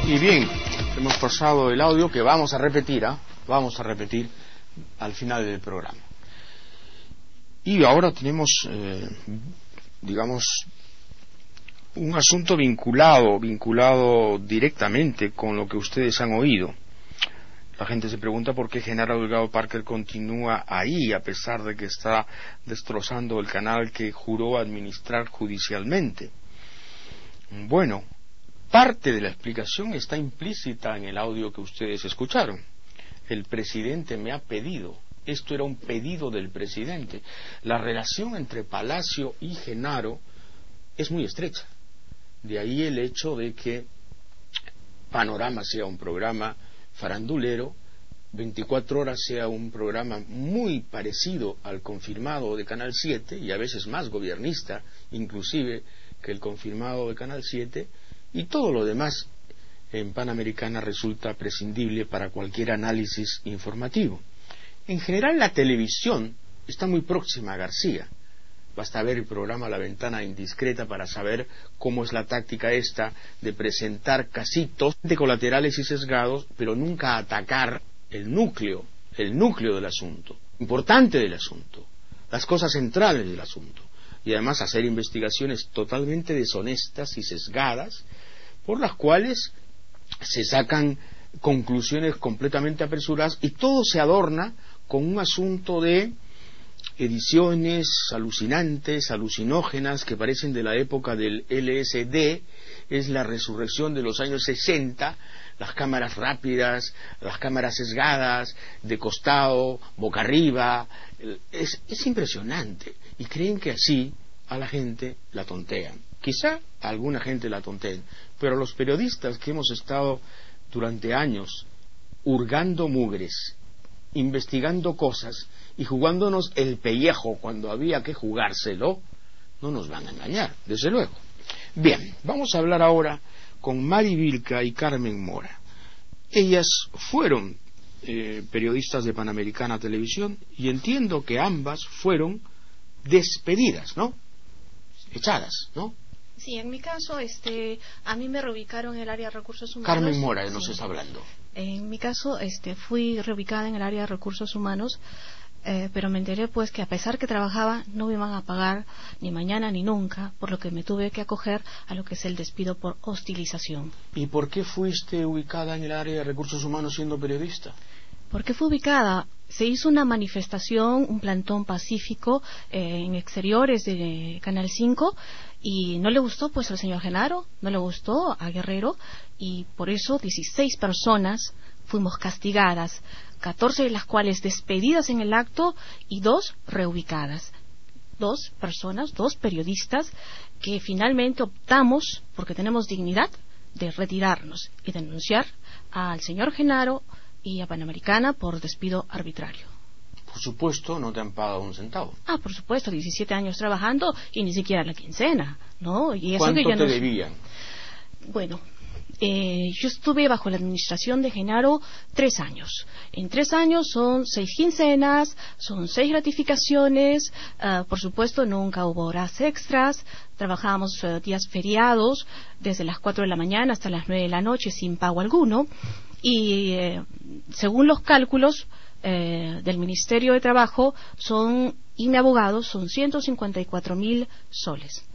Y bien, hemos pasado el audio que vamos a repetir, vamos a repetir al final del programa. Y ahora tenemos, digamos, un asunto vinculado directamente con lo que ustedes han oído. La gente se pregunta por qué Genaro Delgado Parker continúa ahí a pesar de que está destrozando el canal que juró administrar judicialmente. Bueno, parte de la explicación está implícita en el audio que ustedes escucharon. El presidente me ha pedido. Esto era un pedido del presidente. La relación entre Palacio y Genaro es muy estrecha. De ahí el hecho de que Panorama sea un programa farandulero, 24 horas sea un programa muy parecido al confirmado de Canal 7 y a veces más gobernista, inclusive que el confirmado de Canal 7, y todo lo demás en Panamericana resulta prescindible para cualquier análisis informativo. En general la televisión está muy próxima a García. Basta ver el programa La Ventana Indiscreta para saber cómo es la táctica esta de presentar casitos de colaterales y sesgados, pero nunca atacar el núcleo del asunto, importante del asunto, las cosas centrales del asunto, y además hacer investigaciones totalmente deshonestas y sesgadas, por las cuales se sacan conclusiones completamente apresuradas y todo se adorna con un asunto de ediciones alucinantes, alucinógenas, que parecen de la época del LSD, es la resurrección de los años 60, las cámaras rápidas, las cámaras sesgadas, de costado, boca arriba, es impresionante, y creen que así a la gente la tontean. Quizá a alguna gente la tonteen, pero los periodistas que hemos estado durante años hurgando mugres, investigando cosas y jugándonos el pellejo cuando había que jugárselo, no nos van a engañar, desde luego. Bien, vamos a hablar ahora con Mari Vilca y Carmen Mora. Ellas fueron periodistas de Panamericana Televisión y entiendo que ambas fueron despedidas, ¿no? Echadas, ¿no? Sí, en mi caso, a mí me reubicaron en el área de recursos humanos. Carmen Mora nos está hablando. En mi caso, fui reubicada en el área de recursos humanos, pero me enteré pues que a pesar que trabajaba no me iban a pagar ni mañana ni nunca, por lo que me tuve que acoger a lo que es el despido por hostilización. ¿Y por qué fuiste ubicada en el área de recursos humanos siendo periodista? ¿Por qué fue ubicada? Se hizo una manifestación, un plantón pacífico en exteriores de Canal 5 y no le gustó pues al señor Genaro, no le gustó a Guerrero y por eso 16 personas fuimos castigadas, 14 de las cuales despedidas en el acto y 2 reubicadas. 2 personas, 2 periodistas que finalmente optamos, porque tenemos dignidad, de retirarnos y denunciar al señor Genaro y a Panamericana por despido arbitrario. Por supuesto, no te han pagado un centavo. Por supuesto, 17 años trabajando y ni siquiera la quincena, ¿no? Y eso ¿cuánto que ya te debían? Bueno, yo estuve bajo la administración de Genaro 3 años. En 3 años son 6 quincenas, son 6 gratificaciones, por supuesto nunca hubo horas extras, trabajábamos días feriados desde las 4 de la mañana hasta las 9 de la noche sin pago alguno y según los cálculos del Ministerio de Trabajo y mi abogado son 154.000 soles.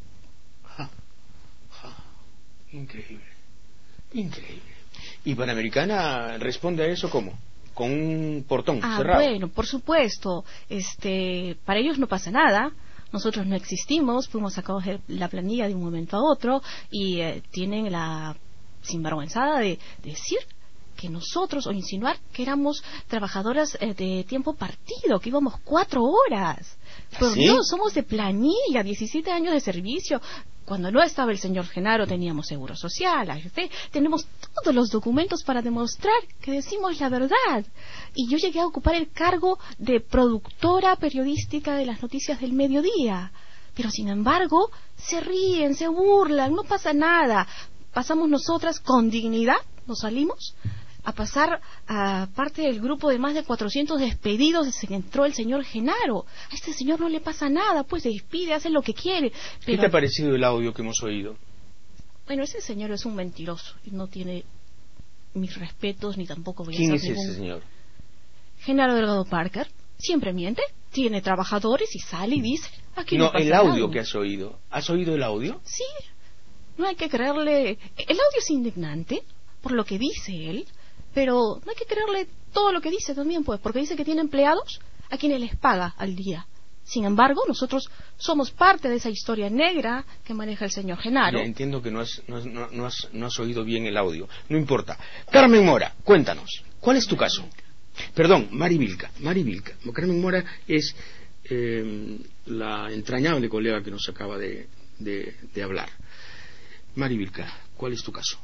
Increíble. Increíble. ¿Y Panamericana responde a eso cómo? Con un portón cerrado. Bueno, por supuesto. Para ellos no pasa nada. Nosotros no existimos. Fuimos a coger la planilla de un momento a otro y tienen la sinvergüenzada de decir que nosotros, o insinuar que éramos trabajadoras de tiempo partido, que íbamos 4 horas. Pero ¿sí? No, somos de planilla, 17 años de servicio. Cuando no estaba el señor Genaro teníamos seguro social, AFP, tenemos todos los documentos para demostrar que decimos la verdad. Y yo llegué a ocupar el cargo de productora periodística de las noticias del mediodía. Pero sin embargo, se ríen, se burlan, no pasa nada. Pasamos nosotras con dignidad, nos salimos, a pasar a parte del grupo de más de 400 despedidos desde que entró el señor Genaro. A este señor no le pasa nada, pues se despide, hace lo que quiere. Pero... ¿Qué te ha parecido el audio que hemos oído? Bueno, ese señor es un mentiroso y no tiene mis respetos, ni tampoco voy a ¿Quién hacer es ese señor? Genaro Delgado Parker. Siempre miente, tiene trabajadores y sale y dice, aquí no No, pasa el audio nada. que has oído. ¿Has oído el audio? Sí, no hay que creerle. El audio es indignante por lo que dice él, pero no hay que creerle todo lo que dice también, pues, porque dice que tiene empleados a quienes les paga al día. Sin embargo, nosotros somos parte de esa historia negra que maneja el señor Genaro. Ya entiendo que no has oído bien el audio. No importa. Carmen Mora, cuéntanos. ¿Cuál es tu caso? Perdón, Mari Vilca. Carmen Mora es la entrañable colega que nos acaba de hablar. Mari Vilca, ¿cuál es tu caso?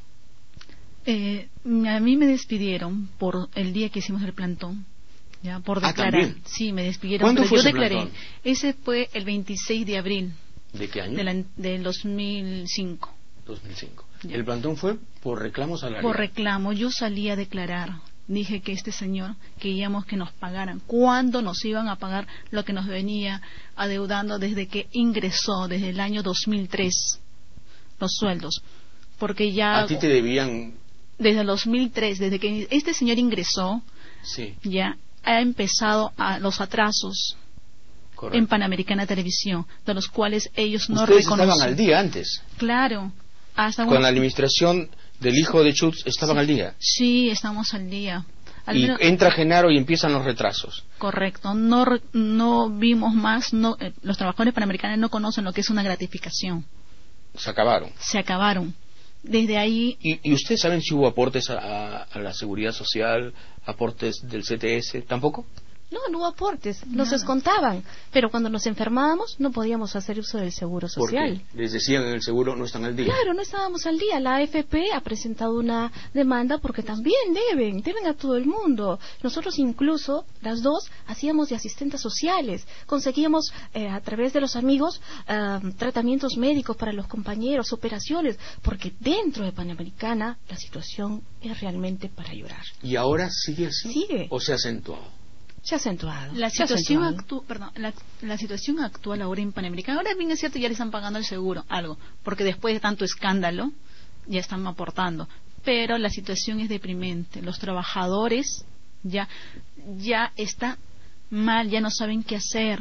A mí me despidieron por el día que hicimos el plantón, ya por declarar. ¿También? Sí, me despidieron. ¿Cuándo pero fue yo ese declaré. plantón? Ese fue el 26 de abril. ¿De qué año? Del 2005. 2005. Ya. El plantón fue por reclamo salarial. Por reclamo, yo salí a declarar. Dije que este señor queríamos que nos pagaran. ¿Cuándo nos iban a pagar lo que nos venía adeudando desde que ingresó, desde el año 2003, los sueldos? Porque ya... ¿A ti te debían? Desde el 2003, desde que este señor ingresó, Sí. ya ha empezado los atrasos. Correcto. En Panamericana Televisión, de los cuales ellos no Ustedes reconocen. estaban al día antes. Claro. Con la administración del hijo de Schutz estaban al día. Sí, estamos al día. Al Y menos... entra Genaro y empiezan los retrasos. Correcto. No vimos más. Los trabajadores panamericanos no conocen lo que es una gratificación. Se acabaron. Se acabaron. Desde ahí... ¿Y ustedes saben si hubo aportes a la seguridad social, aportes del CTS? ¿Tampoco? No hubo aportes, nos Nada. descontaban, pero cuando nos enfermábamos no podíamos hacer uso del seguro social. Porque les decían en el seguro no están al día. Claro, no estábamos al día. La AFP ha presentado una demanda porque también deben a todo el mundo. Nosotros incluso, las dos, hacíamos de asistentes sociales. Conseguíamos a través de los amigos tratamientos médicos para los compañeros, operaciones, porque dentro de Panamericana la situación es realmente para llorar. ¿Y ahora sigue así? Sigue. ¿O se ha acentuado? Se ha acentuado. La se ha situación, acentuado. la situación actual ahora en Panamericana, ahora bien es cierto, ya le están pagando el seguro, algo, porque después de tanto escándalo, ya están aportando. Pero la situación es deprimente. Los trabajadores ya están mal, ya no saben qué hacer.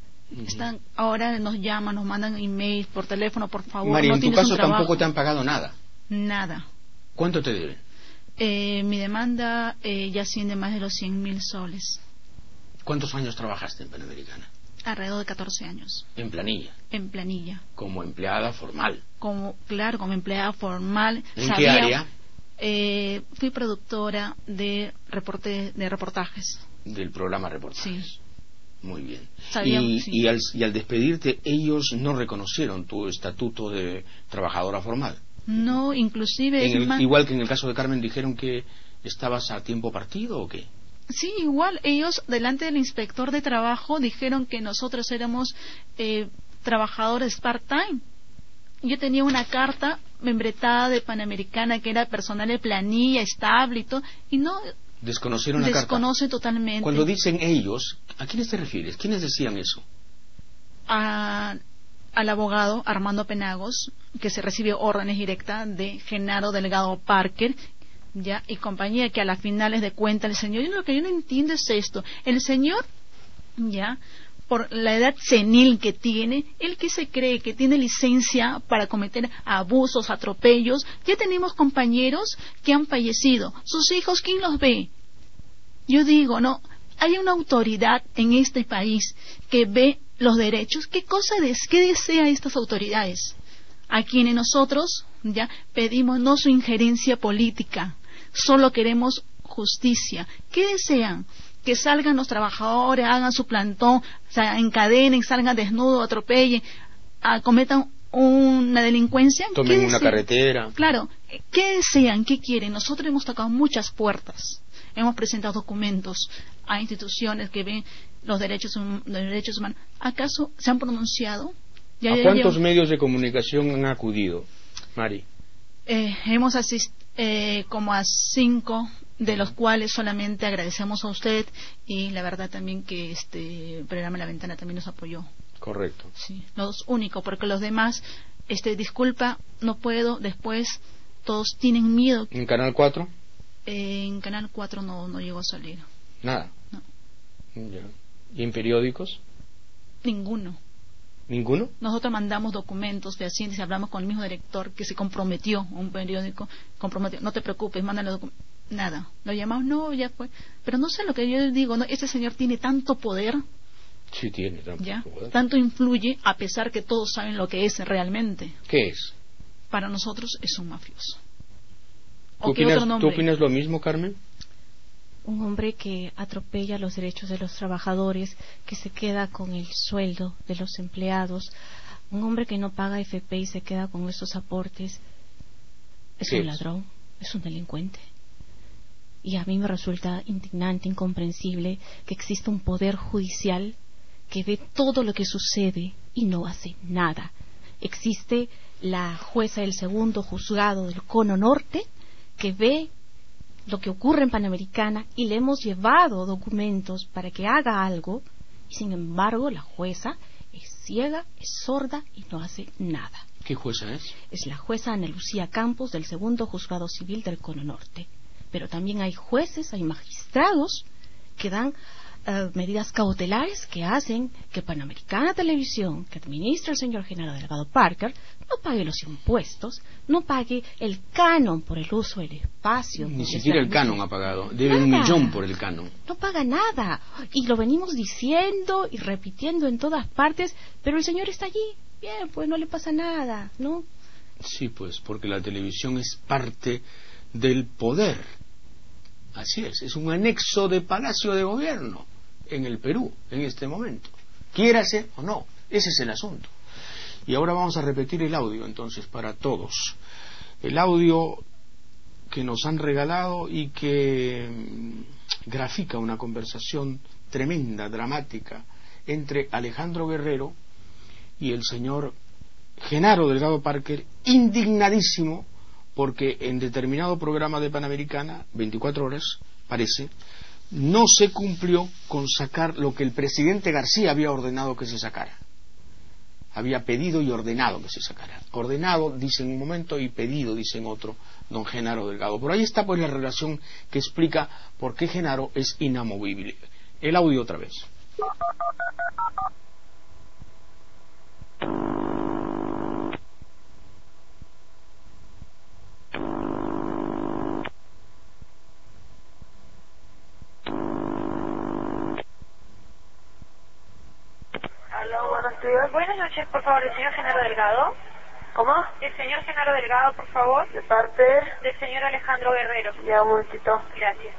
Ahora nos llaman, nos mandan email por teléfono, por favor. María, no en tu tienes un caso trabajo. tampoco te han pagado nada. Nada. ¿Cuánto te deben? Mi demanda ya asciende más de los 100.000 soles. ¿Cuántos años trabajaste en Panamericana? Alrededor de 14 años. En planilla. En planilla. Como empleada formal. Como empleada formal. ¿En qué área? Fui productora de reportajes. Del programa Reportajes. Sí. Muy bien. Sí. Y al despedirte, ellos no reconocieron tu estatuto de trabajadora formal. No, inclusive... Igual que en el caso de Carmen, dijeron que estabas a tiempo partido o qué. Sí, igual ellos delante del inspector de trabajo dijeron que nosotros éramos trabajadores part-time. Yo tenía una carta membretada de Panamericana que era personal de planilla, estable y todo, y no... Desconocieron la carta. Desconoce totalmente. Cuando dicen ellos, ¿a quiénes te refieres? ¿Quiénes decían eso? Al abogado Armando Penagos, que se recibió órdenes directas de Genaro Delgado Parker, ya, y compañía, que a las finales de cuentas el señor, lo que yo no entiendo es esto, el señor, ya, por la edad senil que tiene, él que se cree que tiene licencia para cometer abusos, atropellos. Ya tenemos compañeros que han fallecido, sus hijos, ¿quién los ve? Yo digo, no, hay una autoridad en este país que ve los derechos. ¿Qué desea estas autoridades? A quienes nosotros ya pedimos no su injerencia política, solo queremos justicia. ¿Qué desean? Que salgan los trabajadores, hagan su plantón, encadenen, salgan desnudos, atropellen, cometan una delincuencia. Tomen una carretera. Claro, ¿qué desean? ¿Qué quieren? Nosotros hemos tocado muchas puertas, hemos presentado documentos a instituciones que ven los derechos humanos. ¿Acaso se han pronunciado? ¿A cuántos medios de comunicación han acudido, Mari? Hemos asistido como a 5, de los cuales solamente agradecemos a usted, y la verdad también que este programa La Ventana también nos apoyó. Correcto. Sí, los únicos, porque los demás, disculpa, no puedo, después todos tienen miedo. ¿En Canal 4? En Canal 4 no llegó a salir. Nada. No. Ya. ¿Y en periódicos? Ninguno. ¿Ninguno? Nosotros mandamos documentos fehacientes y hablamos con el mismo director que se comprometió a un periódico, comprometió, no te preocupes, mándale documentos. Nada, lo llamamos, no, ya fue. Pero no sé lo que yo digo, ¿no? Ese señor tiene tanto poder. Sí, tiene tanto poder. Tanto influye, a pesar que todos saben lo que es realmente. ¿Qué es? Para nosotros es un mafioso. ¿Tú opinas lo mismo, Carmen? Un hombre que atropella los derechos de los trabajadores, que se queda con el sueldo de los empleados, un hombre que no paga FP y se queda con esos aportes. Es un ladrón, es un delincuente. Y a mí me resulta indignante, incomprensible que exista un poder judicial que ve todo lo que sucede y no hace nada. Existe la jueza del segundo juzgado del Cono Norte que ve lo que ocurre en Panamericana y le hemos llevado documentos para que haga algo y sin embargo la jueza es ciega, es sorda y no hace nada. ¿Qué jueza es? Es la jueza Ana Lucía Campos del segundo juzgado civil del Cono Norte. Pero también hay jueces, hay magistrados que dan medidas cautelares que hacen que Panamericana Televisión, que administra el señor Genaro Delgado Parker, no pague los impuestos, no pague el canon por el uso del espacio. Ni siquiera el canon ha pagado, debe 1 millón por el canon. No paga nada, y lo venimos diciendo y repitiendo en todas partes, pero el señor está allí, bien, pues no le pasa nada, ¿no? Sí, pues, porque la televisión es parte del poder. Así es un anexo de Palacio de Gobierno en el Perú, en este momento. Quiérase o no, ese es el asunto. Y ahora vamos a repetir el audio, entonces, para todos. El audio que nos han regalado y que grafica una conversación tremenda, dramática, entre Alejandro Guerrero y el señor Genaro Delgado Parker, indignadísimo porque en determinado programa de Panamericana, 24 horas, parece, no se cumplió con sacar lo que el presidente García había ordenado que se sacara. Había pedido y ordenado que se sacara. Ordenado, dice en un momento, y pedido, dice en otro, don Genaro Delgado. Por ahí está pues la relación que explica por qué Genaro es inamovible. El audio otra vez. Buenas noches, por favor, el señor Genaro Delgado. ¿Cómo? El señor Genaro Delgado, por favor. ¿De parte? Del señor Alejandro Guerrero. Ya, un momentito. Gracias.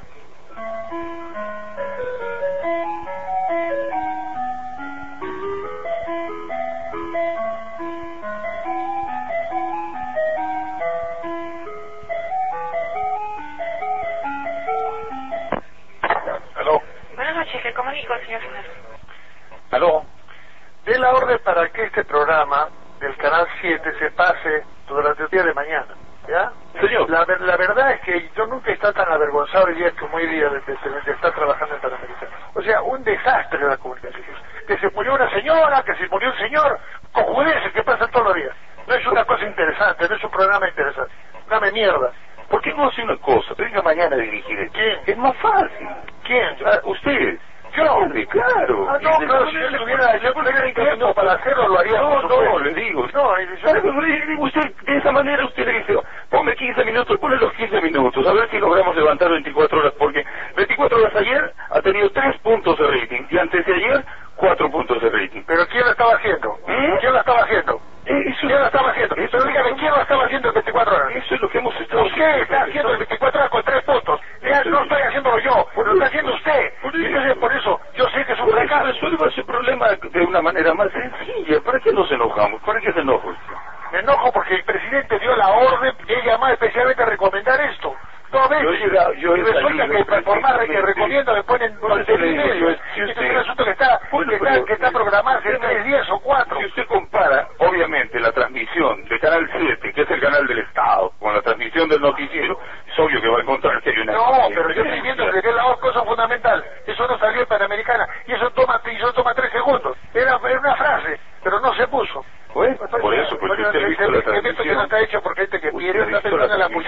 ¿Aló? Buenas noches, le comunico al señor Genaro. ¿Aló? De la orden para que este programa del Canal 7 se pase durante el día de mañana, ¿ya? Señor. La verdad es que yo nunca he estado tan avergonzado hoy día como hoy día de estar trabajando en Panamericana. O sea, un desastre de la comunicación. Que se murió una señora, que se murió un señor, cojudeces que pasan todos los días. No es una cosa interesante, no es un programa interesante. Dame mierda. ¿Por qué no hace una cosa? Venga mañana a dirigir esto. ¿Quién? Es más fácil. ¿Quién? Usted. Yo. Hombre, claro. Ah, no, claro, si yo tuviera 5 minutos para hacerlo, lo haría. No, le digo. No, usted, de esa manera usted le dice, ponme 15 minutos, ponle los 15 minutos, a ver si logramos levantar 24 horas, porque 24 horas ayer ha tenido 3 puntos de rating, y antes de ayer, 4 puntos de rating. ¿Pero quién lo estaba haciendo? ¿Quién lo estaba haciendo? ¿Quién lo estaba haciendo? Pero dígame, ¿quién lo estaba haciendo en 24 horas? Eso es lo que hemos estado Usted está haciendo en 24 horas con 3 puntos. No estoy haciéndolo yo, lo está haciendo usted. Entonces, por eso, yo sé que es un fracaso. Resuelva ese problema de una manera más sencilla. ¿Para qué nos enojamos? ¿Para qué se enoja? Me enojo porque el presidente dio la orden de llamar especialmente a recomendar esto. No ves, y resulta que para informar que recomiendo le ponen durante el medio. Este es un asunto que está programado hace 3 días o 4. Si usted compara, obviamente, la transmisión de Canal 7, que es el canal del Estado, con la transmisión del noticiero, es obvio que va a encontrar que hay una... No, pero yo estoy viendo que es la cosa fundamental. Eso no salió en Panamericana. Y eso toma 3 segundos. Era una frase, pero no se puso. Pues, por eso, porque usted ha visto la transmisión. Que no está hecho porque que quiere está pensando en la puñalada.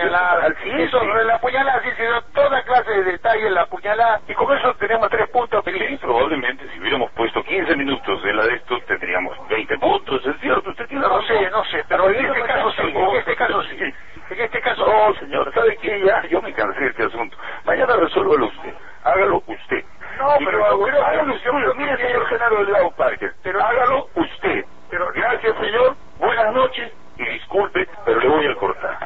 al siguiente. Eso, la puñalada, sí, señor, toda clase de detalle, la puñalada, Y con eso tenemos 3 puntos. Sí, probablemente si hubiéramos puesto 15 minutos en la de estos tendríamos 20 puntos, es cierto, usted tiene razón. No sé, pero en este caso sí, en este caso No, señor, ¿sabe qué? Ya, yo me cansé de este asunto. Mañana resuélvalo usted, hágalo usted. No, Y pero luego, pero hágalo usted, mire, señor Genaro Delgado Parker, pero hágalo usted. Pero gracias, señor, buenas noches, y disculpe, pero le voy a cortar.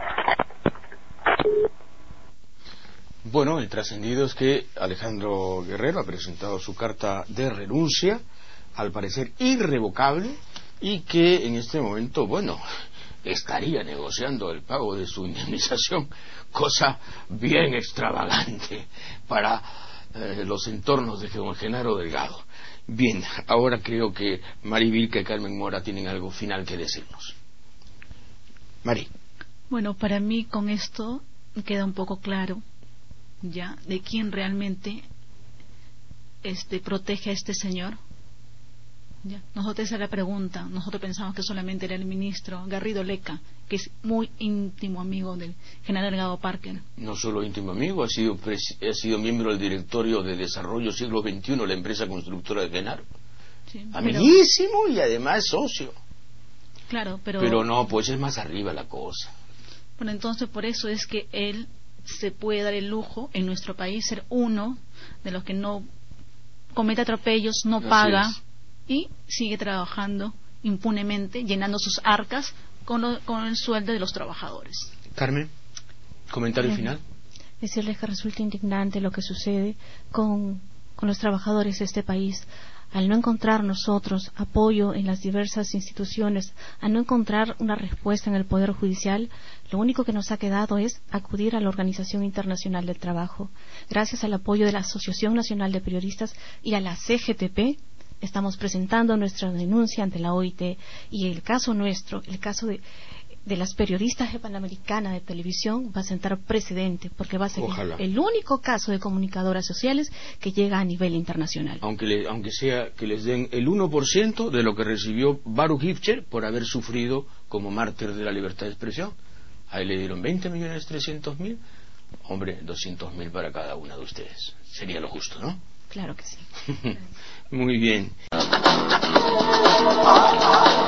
Bueno, el trascendido es que Alejandro Guerrero ha presentado su carta de renuncia, al parecer irrevocable, y que en este momento, bueno, estaría negociando el pago de su indemnización, cosa bien extravagante para los entornos de don Genaro Delgado. Bien, ahora creo que Mari Vilca y Carmen Mora tienen algo final que decirnos. Mari. Bueno, para mí con esto queda un poco claro ya de quién realmente protege a este señor. Ya. Nosotros esa es la pregunta. Nosotros pensamos que solamente era el ministro Garrido Leca, que es muy íntimo amigo del general Delgado Parker. No solo íntimo amigo, ha sido miembro del directorio de Desarrollo Siglo XXI, la empresa constructora de Genaro. Sí, amiguísimo y además socio. Claro, pero no, pues es más arriba la cosa. Bueno, entonces por eso es que él se puede dar el lujo en nuestro país ser uno de los que no comete atropellos, no paga y sigue trabajando impunemente, llenando sus arcas con el sueldo de los trabajadores. Carmen, comentario final. Decirles que resulta indignante lo que sucede con los trabajadores de este país. Al no encontrar nosotros apoyo en las diversas instituciones, al no encontrar una respuesta en el Poder Judicial, lo único que nos ha quedado es acudir a la Organización Internacional del Trabajo. Gracias al apoyo de la Asociación Nacional de Periodistas y a la CGTP, estamos presentando nuestra denuncia ante la OIT, y el caso nuestro, el caso de las periodistas panamericanas de televisión, va a sentar precedente, porque va a ser el único caso de comunicadoras sociales que llega a nivel internacional. Aunque sea que les den el 1% de lo que recibió Baruch Hifcher por haber sufrido como mártir de la libertad de expresión. Ahí le dieron 20.300.000, hombre, 200.000 para cada una de ustedes. Sería lo justo, ¿no? Claro que sí. Muy bien.